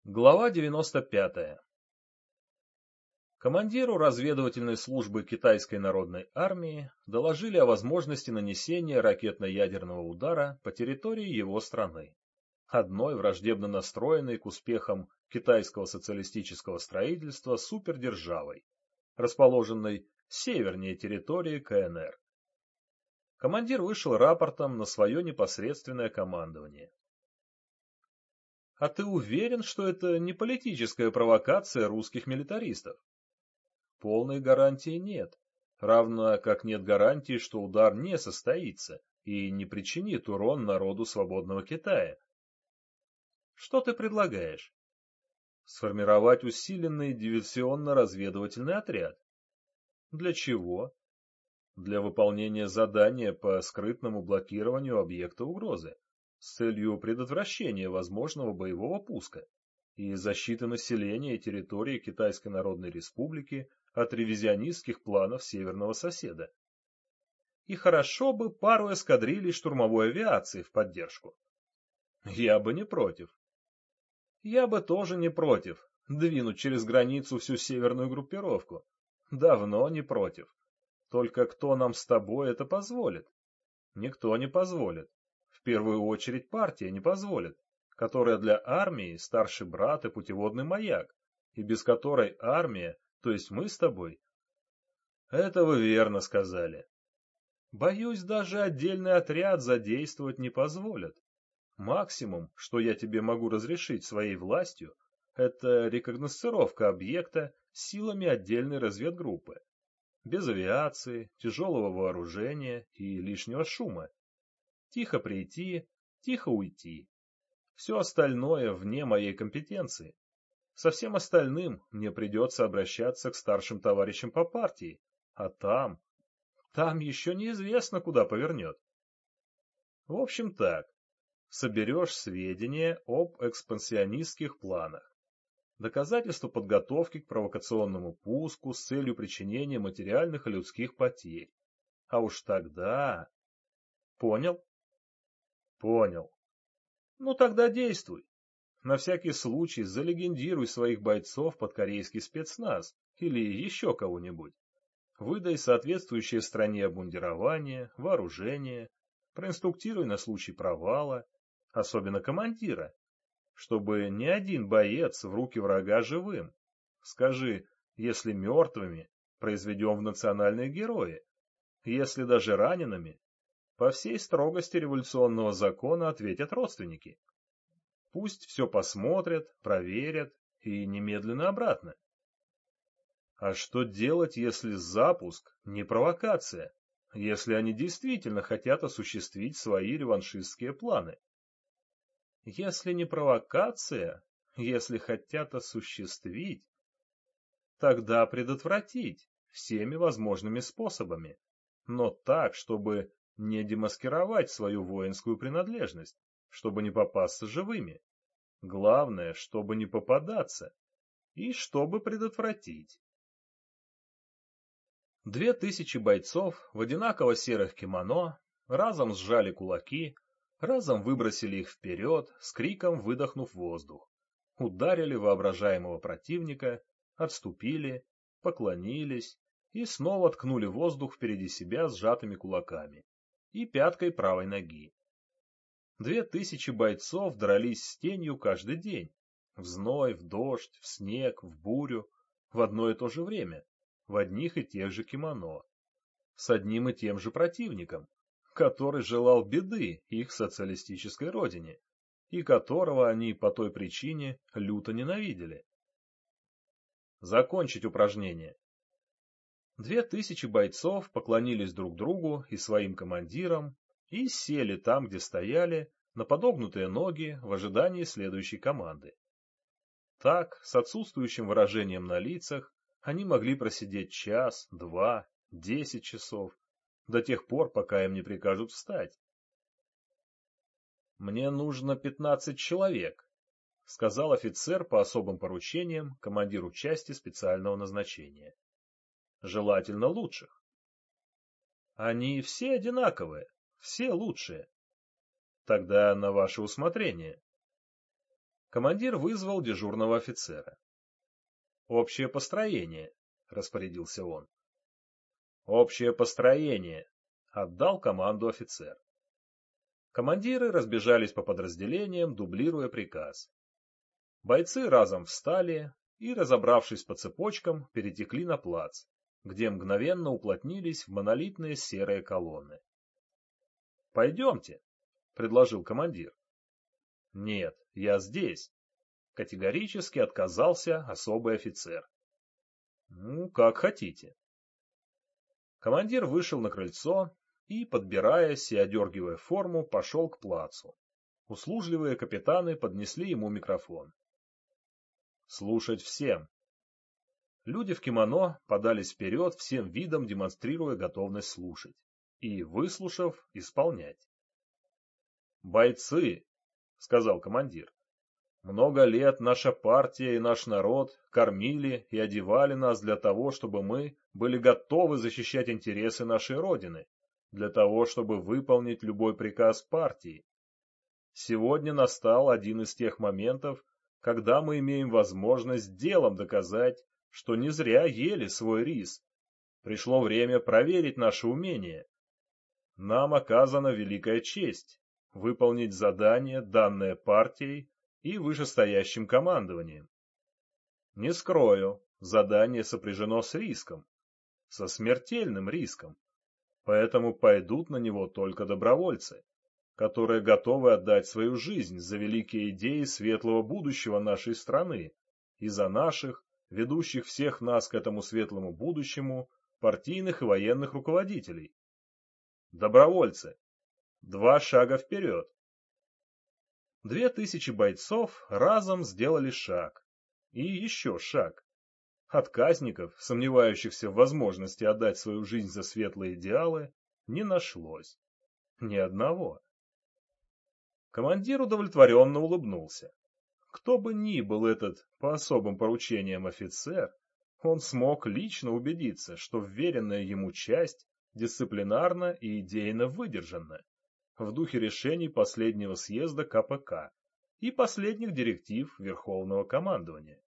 Глава 95. Командиру разведывательной службы Китайской народной армии доложили о возможности нанесения ракетно-ядерного удара по территории его страны, одной враждебно настроенной к успехам китайского социалистического строительства супердержавой, расположенной севернее территории КНР. Командир вышел рапортом на свое непосредственное командование. А ты уверен, что это не политическая провокация русских милитаристов? Полной гарантии нет, равно как нет гарантии, что удар не состоится и не причинит урон народу свободного Китая. Что ты предлагаешь? Сформировать усиленный диверсионно-разведывательный отряд. Для чего? Для выполнения задания по скрытному блокированию объекта угрозы с целью предотвращения возможного боевого пуска и защиты населения и территории Китайской Народной Республики от ревизионистских планов северного соседа. И хорошо бы пару эскадрилей штурмовой авиации в поддержку. Я бы не против. Я бы тоже не против двинуть через границу всю северную группировку. Давно не против. Только кто нам с тобой это позволит? Никто не позволит. В первую очередь партия не позволит, которая для армии старший брат и путеводный маяк, и без которой армия, то есть мы с тобой. Это вы верно сказали. Боюсь, даже отдельный отряд задействовать не позволят. Максимум, что я тебе могу разрешить своей властью, это рекогносцировка объекта силами отдельной разведгруппы. Без авиации, тяжелого вооружения и лишнего шума. Тихо прийти, тихо уйти. Все остальное вне моей компетенции. Со всем остальным мне придется обращаться к старшим товарищам по партии, а там еще неизвестно, куда повернет. В общем так, соберешь сведения об экспансионистских планах, доказательства подготовки к провокационному пуску с целью причинения материальных и людских потерь. А уж тогда... Понял? Понял. Ну тогда действуй. На всякий случай залегендируй своих бойцов под корейский спецназ или еще кого-нибудь. Выдай соответствующее стране обмундирование, вооружение, проинструктируй на случай провала, особенно командира, чтобы ни один боец в руки врага живым. Скажи, если мертвыми, произведем в национальные герои, если даже ранеными, по всей строгости революционного закона ответят родственники. Пусть все посмотрят, проверят и немедленно обратно. А что делать, если запуск не провокация, если они действительно хотят осуществить свои реваншистские планы? Если не провокация, если хотят осуществить, тогда предотвратить всеми возможными способами, но так, чтобы не демаскировать свою воинскую принадлежность, чтобы не попасться живыми. Главное, чтобы не попадаться и чтобы предотвратить. 2000 бойцов в одинаково серых кимоно разом сжали кулаки, разом выбросили их вперед, с криком выдохнув воздух, ударили воображаемого противника, отступили, поклонились и снова ткнули воздух впереди себя сжатыми кулаками и пяткой правой ноги. 2000 бойцов дрались с тенью каждый день, в зной, в дождь, в снег, в бурю, в одно и то же время, в одних и тех же кимоно, с одним и тем же противником, который желал беды их социалистической родине, и которого они по той причине люто ненавидели. Закончить упражнение. 2000 бойцов поклонились друг другу и своим командирам и сели там, где стояли, на подогнутые ноги в ожидании следующей команды. Так, с отсутствующим выражением на лицах, они могли просидеть час, 2, 10 часов, до тех пор, пока им не прикажут встать. «Мне нужно 15 человек», — сказал офицер по особым поручениям командиру части специального назначения. «Желательно лучших». «Они все одинаковые, все лучшие». «Тогда на ваше усмотрение». Командир вызвал дежурного офицера. «Общее построение», — распорядился он. «Общее построение», — отдал команду офицер. Командиры разбежались по подразделениям, дублируя приказ. Бойцы разом встали и, разобравшись по цепочкам, перетекли на плац, где мгновенно уплотнились в монолитные серые колонны. «Пойдемте», — предложил командир. «Нет, я здесь», — категорически отказался особый офицер. «Ну, как хотите». Командир вышел на крыльцо и, подбираясь и одергивая форму, пошел к плацу. Услужливые капитаны поднесли ему микрофон. «Слушать всем». Люди в кимоно подались вперед, всем видом демонстрируя готовность слушать и, выслушав, исполнять. «Бойцы», — сказал командир, — «много лет наша партия и наш народ кормили и одевали нас для того, чтобы мы были готовы защищать интересы нашей Родины, для того, чтобы выполнить любой приказ партии. Сегодня настал один из тех моментов, когда мы имеем возможность делом доказать, что не зря ели свой рис. Пришло время проверить наше умение. Нам оказана великая честь выполнить задание, данное партией и вышестоящим командованием. Не скрою, задание сопряжено с риском, со смертельным риском, поэтому пойдут на него только добровольцы, которые готовы отдать свою жизнь за великие идеи светлого будущего нашей страны и за наших, ведущих всех нас к этому светлому будущему, партийных и военных руководителей. Добровольцы, 2 шага вперед. 2000 бойцов разом сделали шаг. И еще шаг. Отказников, сомневающихся в возможности отдать свою жизнь за светлые идеалы, не нашлось. Ни одного. Командир удовлетворенно улыбнулся. Кто бы ни был этот по особым поручениям офицер, он смог лично убедиться, что вверенная ему часть дисциплинарно и идейно выдержана, в духе решений последнего съезда КПК и последних директив Верховного командования.